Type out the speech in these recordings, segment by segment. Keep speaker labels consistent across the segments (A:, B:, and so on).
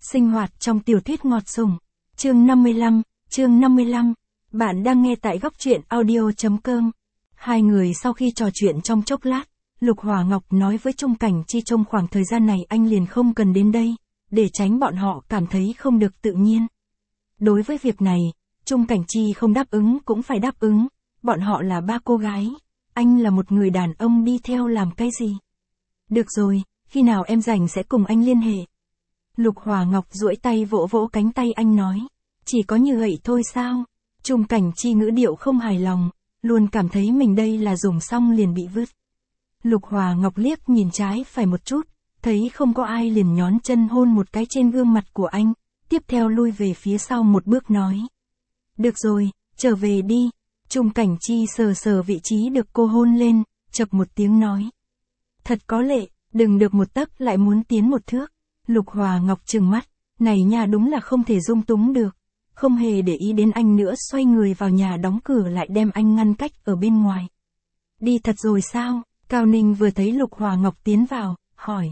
A: Sinh hoạt trong tiểu thuyết ngọt sủng. Chương 55. Bạn đang nghe tại góc truyện audio.com. Hai người sau khi trò chuyện trong chốc lát, Lục Hòa Ngọc nói với Trung Cảnh Chi trong khoảng thời gian này anh liền không cần đến đây, để tránh bọn họ cảm thấy không được tự nhiên. Đối với việc này, Trung Cảnh Chi không đáp ứng cũng phải đáp ứng, bọn họ là ba cô gái, anh là một người đàn ông đi theo làm cái gì? Được rồi, khi nào em rảnh sẽ cùng anh liên hệ. Lục Hòa Ngọc duỗi tay vỗ vỗ cánh tay anh nói, chỉ có như vậy thôi sao? Trung Cảnh Chi ngữ điệu không hài lòng, luôn cảm thấy mình đây là dùng xong liền bị vứt. Lục Hòa Ngọc liếc nhìn trái phải một chút, thấy không có ai liền nhón chân hôn một cái trên gương mặt của anh, tiếp theo lui về phía sau một bước nói. Được rồi, trở về đi. Trung Cảnh Chi sờ sờ vị trí được cô hôn lên, chập một tiếng nói. Thật có lệ, đừng được một tấc lại muốn tiến một thước. Lục Hòa Ngọc trừng mắt, này nha đúng là không thể dung túng được. Không hề để ý đến anh nữa, xoay người vào nhà đóng cửa lại đem anh ngăn cách ở bên ngoài. Đi thật rồi sao? Cao Ninh vừa thấy Lục Hòa Ngọc tiến vào, hỏi.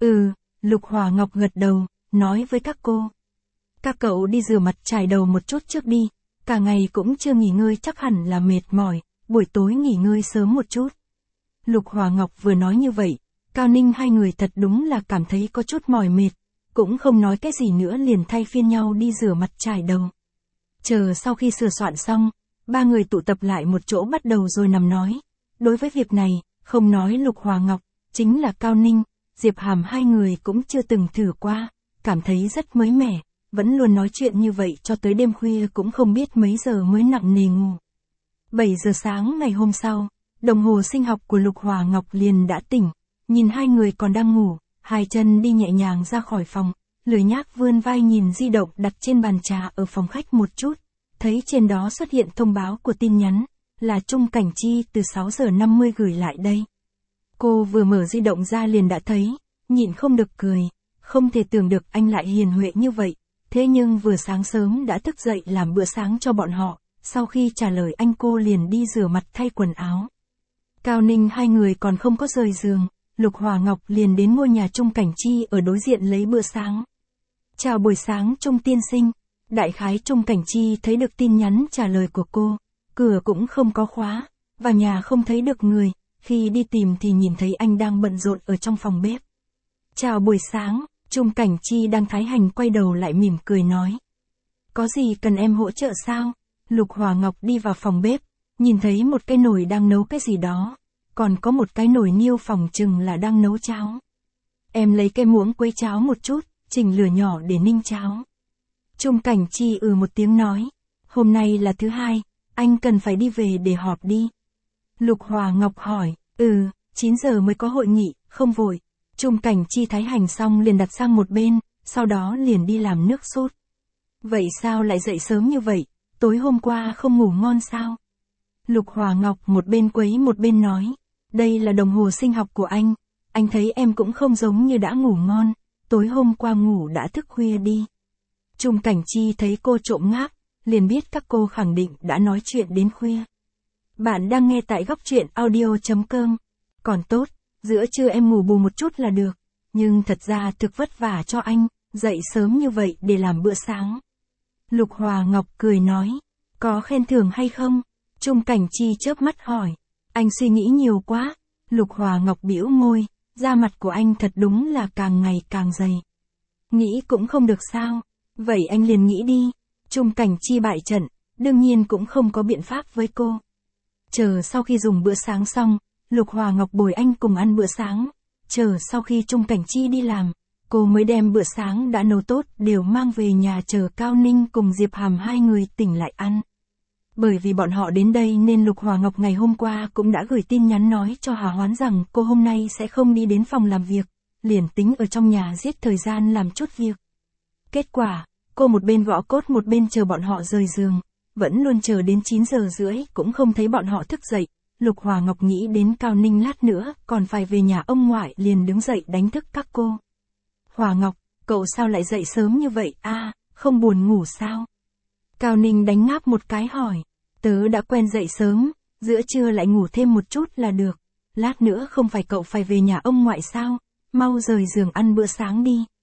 A: Lục Hòa Ngọc gật đầu, nói với các cô. Các cậu đi rửa mặt chải đầu một chút trước đi, cả ngày cũng chưa nghỉ ngơi chắc hẳn là mệt mỏi, buổi tối nghỉ ngơi sớm một chút. Lục Hòa Ngọc vừa nói như vậy, Cao Ninh hai người thật đúng là cảm thấy có chút mỏi mệt, cũng không nói cái gì nữa liền thay phiên nhau đi rửa mặt chải đầu. Chờ sau khi sửa soạn xong, ba người tụ tập lại một chỗ bắt đầu rồi nằm nói. Đối với việc này, không nói Lục Hòa Ngọc, chính là Cao Ninh, Diệp Hàm hai người cũng chưa từng thử qua, cảm thấy rất mới mẻ, vẫn luôn nói chuyện như vậy cho tới đêm khuya cũng không biết mấy giờ mới nặng nề ngủ. 7 giờ sáng ngày hôm sau, đồng hồ sinh học của Lục Hòa Ngọc liền đã tỉnh, nhìn hai người còn đang ngủ, hai chân đi nhẹ nhàng ra khỏi phòng, lười nhác vươn vai nhìn di động đặt trên bàn trà ở phòng khách một chút, thấy trên đó xuất hiện thông báo của tin nhắn, là Trung Cảnh Chi từ 6 giờ 50 gửi lại đây. Cô vừa mở di động ra liền đã thấy, nhịn không được cười, không thể tưởng được anh lại hiền huệ như vậy, thế nhưng vừa sáng sớm đã thức dậy làm bữa sáng cho bọn họ, sau khi trả lời anh cô liền đi rửa mặt thay quần áo. Cao Ninh hai người còn không có rời giường, Lục Hòa Ngọc liền đến ngôi nhà Trung Cảnh Chi ở đối diện lấy bữa sáng. Chào buổi sáng Trung tiên sinh. Đại khái Trung Cảnh Chi thấy được tin nhắn trả lời của cô, cửa cũng không có khóa, vào nhà không thấy được người, khi đi tìm thì nhìn thấy anh đang bận rộn ở trong phòng bếp. Chào buổi sáng, Trung Cảnh Chi đang thái hành quay đầu lại mỉm cười nói. Có gì cần em hỗ trợ sao? Lục Hòa Ngọc đi vào phòng bếp, nhìn thấy một cái nồi đang nấu cái gì đó, còn có một cái nồi niêu phòng chừng là đang nấu cháo. Em lấy cái muỗng quấy cháo một chút, chỉnh lửa nhỏ để ninh cháo. Trung Cảnh Chi một tiếng nói, hôm nay là thứ hai, anh cần phải đi về để họp đi. Lục Hòa Ngọc hỏi, 9 giờ mới có hội nghị, không vội. Trung Cảnh Chi thái hành xong liền đặt sang một bên, sau đó liền đi làm nước sốt. Vậy sao lại dậy sớm như vậy, tối hôm qua không ngủ ngon sao? Lục Hòa Ngọc một bên quấy một bên nói, đây là đồng hồ sinh học của anh thấy em cũng không giống như đã ngủ ngon, tối hôm qua ngủ đã thức khuya đi. Trung Cảnh Chi thấy cô trộm ngáp, liền biết các cô khẳng định đã nói chuyện đến khuya. Bạn đang nghe tại góc truyện audio.com. Còn tốt, giữa trưa em ngủ bù một chút là được, nhưng thật ra thực vất vả cho anh, dậy sớm như vậy để làm bữa sáng. Lục Hòa Ngọc cười nói, có khen thưởng hay không? Trung Cảnh Chi chớp mắt hỏi, anh suy nghĩ nhiều quá. Lục Hòa Ngọc bĩu môi, da mặt của anh thật đúng là càng ngày càng dày. Nghĩ cũng không được sao, vậy anh liền nghĩ đi. Trung Cảnh Chi bại trận, đương nhiên cũng không có biện pháp với cô. Chờ sau khi dùng bữa sáng xong, Lục Hòa Ngọc bồi anh cùng ăn bữa sáng. Chờ sau khi Trung Cảnh Chi đi làm, cô mới đem bữa sáng đã nấu tốt đều mang về nhà chờ Cao Ninh cùng Diệp Hàm hai người tỉnh lại ăn. Bởi vì bọn họ đến đây nên Lục Hòa Ngọc ngày hôm qua cũng đã gửi tin nhắn nói cho Hà Hoán rằng cô hôm nay sẽ không đi đến phòng làm việc, liền tính ở trong nhà giết thời gian làm chút việc. Kết quả, cô một bên gõ cốt một bên chờ bọn họ rời giường, vẫn luôn chờ đến 9 giờ rưỡi cũng không thấy bọn họ thức dậy. Lục Hòa Ngọc nghĩ đến Cao Ninh lát nữa còn phải về nhà ông ngoại liền đứng dậy đánh thức các cô. Hòa Ngọc, cậu sao lại dậy sớm như vậy không buồn ngủ sao? Cao Ninh đánh ngáp một cái hỏi, tớ đã quen dậy sớm, giữa trưa lại ngủ thêm một chút là được, lát nữa không phải cậu phải về nhà ông ngoại sao, mau rời giường ăn bữa sáng đi.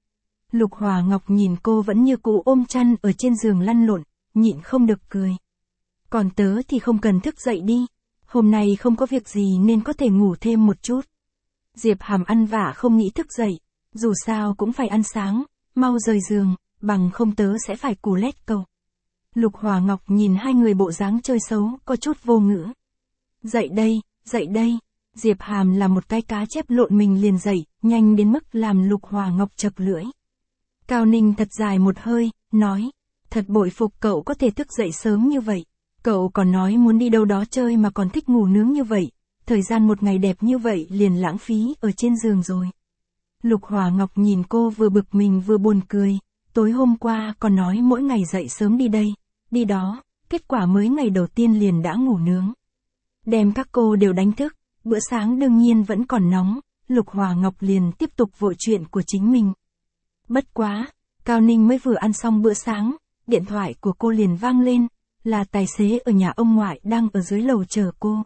A: Lục Hòa Ngọc nhìn cô vẫn như cũ ôm chăn ở trên giường lăn lộn, nhịn không được cười. Còn tớ thì không cần thức dậy đi. Hôm nay không có việc gì nên có thể ngủ thêm một chút. Diệp Hàm ăn vả không nghĩ thức dậy. Dù sao cũng phải ăn sáng, mau rời giường, bằng không tớ sẽ phải cù lét cậu. Lục Hòa Ngọc nhìn hai người bộ dáng chơi xấu, có chút vô ngữ. Dậy đây, dậy đây. Diệp Hàm là một cái cá chép lộn mình liền dậy, nhanh đến mức làm Lục Hòa Ngọc chật lưỡi. Cao Ninh thật dài một hơi, nói, thật bội phục cậu có thể thức dậy sớm như vậy. Cậu còn nói muốn đi đâu đó chơi mà còn thích ngủ nướng như vậy. Thời gian một ngày đẹp như vậy liền lãng phí ở trên giường rồi. Lục Hòa Ngọc nhìn cô vừa bực mình vừa buồn cười. Tối hôm qua còn nói mỗi ngày dậy sớm đi đây, đi đó, kết quả mới ngày đầu tiên liền đã ngủ nướng. Đem các cô đều đánh thức, bữa sáng đương nhiên vẫn còn nóng, Lục Hòa Ngọc liền tiếp tục vội chuyện của chính mình. Bất quá, Cao Ninh mới vừa ăn xong bữa sáng, điện thoại của cô liền vang lên, là tài xế ở nhà ông ngoại đang ở dưới lầu chờ cô.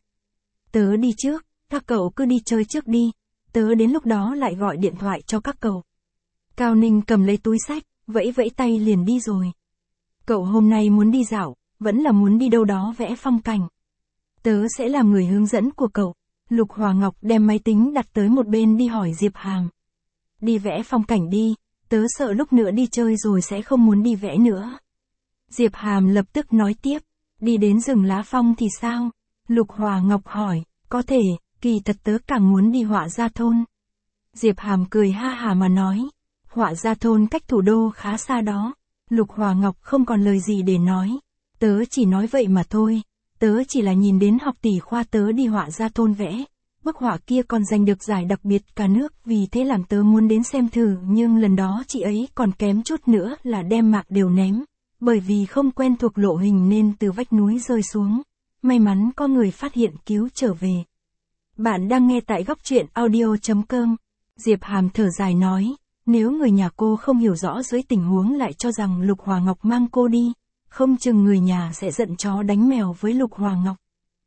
A: Tớ đi trước, các cậu cứ đi chơi trước đi, tớ đến lúc đó lại gọi điện thoại cho các cậu. Cao Ninh cầm lấy túi xách, vẫy vẫy tay liền đi rồi. Cậu hôm nay muốn đi dạo, vẫn là muốn đi đâu đó vẽ phong cảnh. Tớ sẽ làm người hướng dẫn của cậu. Lục Hòa Ngọc đem máy tính đặt tới một bên đi hỏi Diệp Hàm. Đi vẽ phong cảnh đi, tớ sợ lúc nữa đi chơi rồi sẽ không muốn đi vẽ nữa. Diệp Hàm lập tức nói tiếp, đi đến rừng lá phong thì sao? Lục Hòa Ngọc hỏi, có thể, kỳ thật tớ càng muốn đi Họa Gia Thôn. Diệp Hàm cười ha hà mà nói, Họa Gia Thôn cách thủ đô khá xa đó. Lục Hòa Ngọc không còn lời gì để nói, tớ chỉ nói vậy mà thôi, tớ chỉ là nhìn đến học tỷ khoa tớ đi Họa Gia Thôn vẽ. Bức họa kia còn giành được giải đặc biệt cả nước vì thế làm tớ muốn đến xem thử nhưng lần đó chị ấy còn kém chút nữa là đem mạc đều ném. Bởi vì không quen thuộc lộ hình nên từ vách núi rơi xuống. May mắn có người phát hiện cứu trở về. Bạn đang nghe tại góc truyện audio.com. Diệp Hàm thở dài nói, nếu người nhà cô không hiểu rõ dưới tình huống lại cho rằng Lục Hòa Ngọc mang cô đi, không chừng người nhà sẽ giận chó đánh mèo với Lục Hòa Ngọc.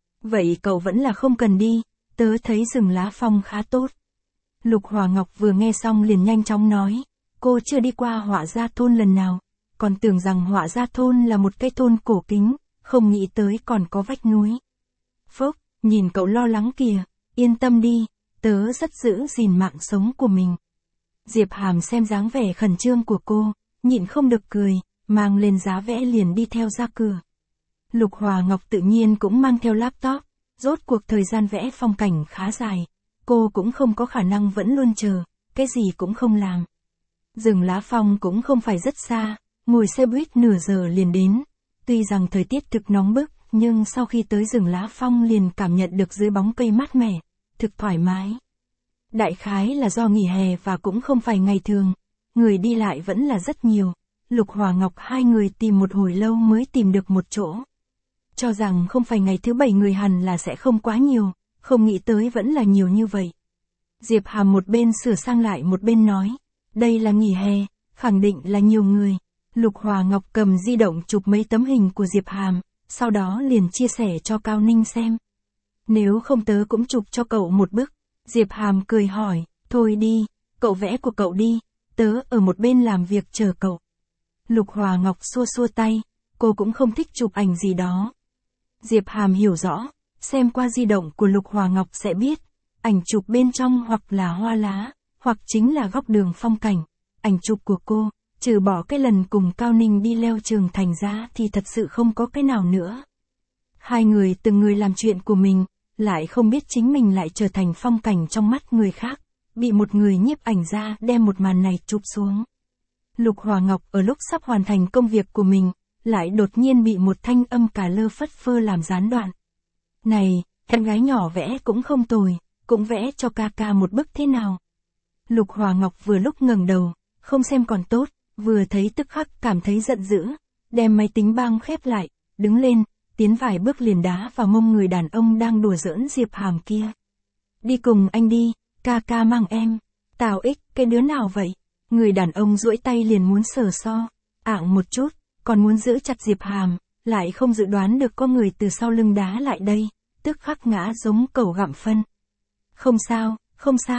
A: Vậy cậu vẫn là không cần đi, tớ thấy rừng lá phong khá tốt. Lục Hòa Ngọc vừa nghe xong liền nhanh chóng nói, cô chưa đi qua Họa Gia Thôn lần nào, còn tưởng rằng Họa Gia Thôn là một cái thôn cổ kính, không nghĩ tới còn có vách núi. Phốc, nhìn cậu lo lắng kìa, yên tâm đi, tớ rất giữ gìn mạng sống của mình. Diệp Hàm xem dáng vẻ khẩn trương của cô, nhịn không được cười, mang lên giá vẽ liền đi theo ra cửa. Lục Hòa Ngọc tự nhiên cũng mang theo laptop, rốt cuộc thời gian vẽ phong cảnh khá dài, cô cũng không có khả năng vẫn luôn chờ, cái gì cũng không làm. Rừng lá phong cũng không phải rất xa, ngồi xe buýt nửa giờ liền đến, tuy rằng thời tiết thực nóng bức, nhưng sau khi tới rừng lá phong liền cảm nhận được dưới bóng cây mát mẻ, thực thoải mái. Đại khái là do nghỉ hè và cũng không phải ngày thường, người đi lại vẫn là rất nhiều. Lục Hòa Ngọc hai người tìm một hồi lâu mới tìm được một chỗ. Cho rằng không phải ngày thứ 7 người hẳn là sẽ không quá nhiều, không nghĩ tới vẫn là nhiều như vậy. Diệp Hàm một bên sửa sang lại một bên nói, đây là nghỉ hè, khẳng định là nhiều người. Lục Hòa Ngọc cầm di động chụp mấy tấm hình của Diệp Hàm, sau đó liền chia sẻ cho Cao Ninh xem. Nếu không tớ cũng chụp cho cậu một bức. Diệp Hàm cười hỏi, thôi đi, cậu vẽ của cậu đi, tớ ở một bên làm việc chờ cậu. Lục Hòa Ngọc xua xua tay, cô cũng không thích chụp ảnh gì đó. Diệp Hàm hiểu rõ, xem qua di động của Lục Hòa Ngọc sẽ biết, ảnh chụp bên trong hoặc là hoa lá, hoặc chính là góc đường phong cảnh. Ảnh chụp của cô, trừ bỏ cái lần cùng Cao Ninh đi leo Trường Thành ra thì thật sự không có cái nào nữa. Hai người từng người làm chuyện của mình, lại không biết chính mình lại trở thành phong cảnh trong mắt người khác, bị một người nhiếp ảnh ra đem một màn này chụp xuống. Lục Hòa Ngọc ở lúc sắp hoàn thành công việc của mình, lại đột nhiên bị một thanh âm cà lơ phất phơ làm gián đoạn. Này, em gái nhỏ vẽ cũng không tồi, cũng vẽ cho ca ca một bức thế nào. Lục Hòa Ngọc vừa lúc ngẩng đầu, không xem còn tốt, vừa thấy tức khắc cảm thấy giận dữ, đem máy tính băng khép lại, đứng lên, tiến vài bước liền đá vào mông người đàn ông đang đùa giỡn Diệp Hàm kia. Đi cùng anh đi, ca ca mang em. Tào Ích, cái đứa nào vậy? Người đàn ông duỗi tay liền muốn sờ so, ạng một chút, còn muốn giữ chặt Diệp Hàm, lại không dự đoán được có người từ sau lưng đá lại đây, tức khắc ngã giống cẩu gặm phân. Không sao, không sao,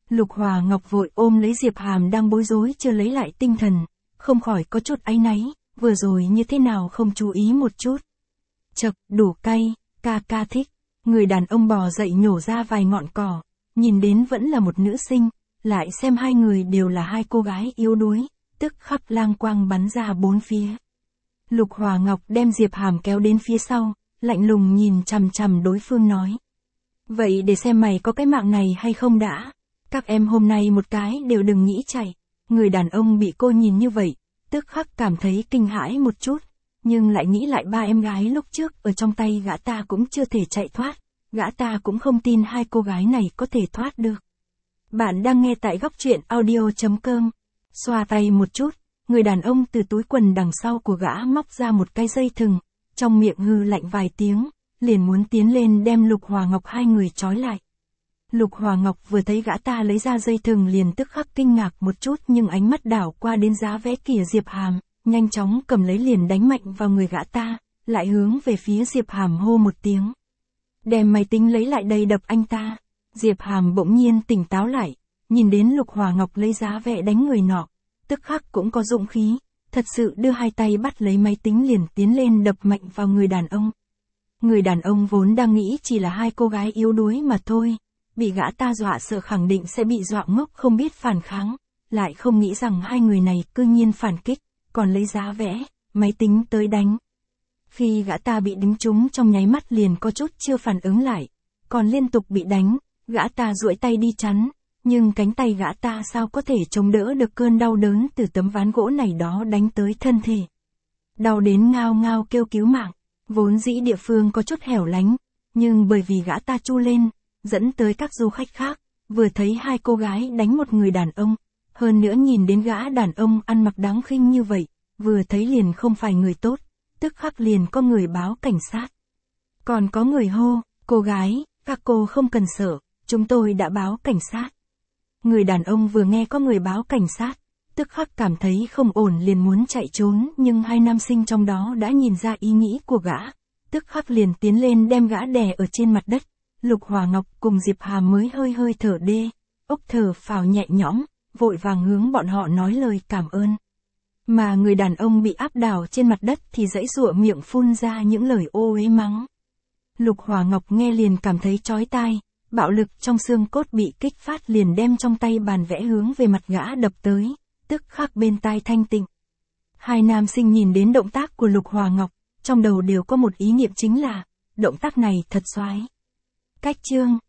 A: Lục Hòa Ngọc vội ôm lấy Diệp Hàm đang bối rối chưa lấy lại tinh thần, không khỏi có chút áy náy, vừa rồi như thế nào không chú ý một chút. Chậc, đủ cay, ca thích. Người đàn ông bò dậy nhổ ra vài ngọn cỏ, nhìn đến vẫn là một nữ sinh, lại xem hai người đều là hai cô gái yếu đuối, tức khắc lang quang bắn ra bốn phía. Lục Hòa Ngọc đem Diệp Hàm kéo đến phía sau, lạnh lùng nhìn chằm chằm đối phương nói. Vậy để xem mày có cái mạng này hay không đã. Các em hôm nay một cái đều đừng nghĩ chạy. Người đàn ông bị cô nhìn như vậy, tức khắc cảm thấy kinh hãi một chút, nhưng lại nghĩ lại ba em gái lúc trước ở trong tay gã ta cũng chưa thể chạy thoát, gã ta cũng không tin hai cô gái này có thể thoát được. Bạn đang nghe tại góc truyện audio.com. Xoa tay một chút, người đàn ông từ túi quần đằng sau của gã móc ra một cái dây thừng, trong miệng hư lạnh vài tiếng, liền muốn tiến lên đem Lục Hòa Ngọc hai người trói lại. Lục Hòa Ngọc vừa thấy gã ta lấy ra dây thừng liền tức khắc kinh ngạc một chút, nhưng ánh mắt đảo qua đến giá vẽ kìa Diệp Hàm, nhanh chóng cầm lấy liền đánh mạnh vào người gã ta, lại hướng về phía Diệp Hàm hô một tiếng. Đem máy tính lấy lại đây đập anh ta. Diệp Hàm bỗng nhiên tỉnh táo lại, nhìn đến Lục Hòa Ngọc lấy giá vẽ đánh người nọ, tức khắc cũng có dũng khí, thật sự đưa hai tay bắt lấy máy tính liền tiến lên đập mạnh vào người đàn ông. Người đàn ông vốn đang nghĩ chỉ là hai cô gái yếu đuối mà thôi, bị gã ta dọa sợ khẳng định sẽ bị dọa ngốc không biết phản kháng, lại không nghĩ rằng hai người này cư nhiên phản kích, còn lấy giá vẽ, máy tính tới đánh. Khi gã ta bị đánh trúng trong nháy mắt liền có chút chưa phản ứng lại, còn liên tục bị đánh, gã ta duỗi tay đi chắn, nhưng cánh tay gã ta sao có thể chống đỡ được cơn đau đớn từ tấm ván gỗ này đó đánh tới thân thể. Đau đến ngao ngao kêu cứu mạng, vốn dĩ địa phương có chút hẻo lánh, nhưng bởi vì gã ta chu lên, dẫn tới các du khách khác, vừa thấy hai cô gái đánh một người đàn ông, hơn nữa nhìn đến gã đàn ông ăn mặc đáng khinh như vậy, vừa thấy liền không phải người tốt, tức khắc liền có người báo cảnh sát. Còn có người hô, cô gái, các cô không cần sợ, chúng tôi đã báo cảnh sát. Người đàn ông vừa nghe có người báo cảnh sát, tức khắc cảm thấy không ổn liền muốn chạy trốn, nhưng hai nam sinh trong đó đã nhìn ra ý nghĩ của gã, tức khắc liền tiến lên đem gã đè ở trên mặt đất. Lục Hòa Ngọc cùng Diệp Hàm mới hơi thở ốc thở phào nhẹ nhõm, vội vàng hướng bọn họ nói lời cảm ơn. Mà người đàn ông bị áp đảo trên mặt đất thì giãy giụa miệng phun ra những lời ô uế mắng. Lục Hòa Ngọc nghe liền cảm thấy chói tai, bạo lực trong xương cốt bị kích phát liền đem trong tay bàn vẽ hướng về mặt gã đập tới, tức khắc bên tai thanh tịnh. Hai nam sinh nhìn đến động tác của Lục Hòa Ngọc, trong đầu đều có một ý niệm chính là, động tác này thật xoái. Cách chương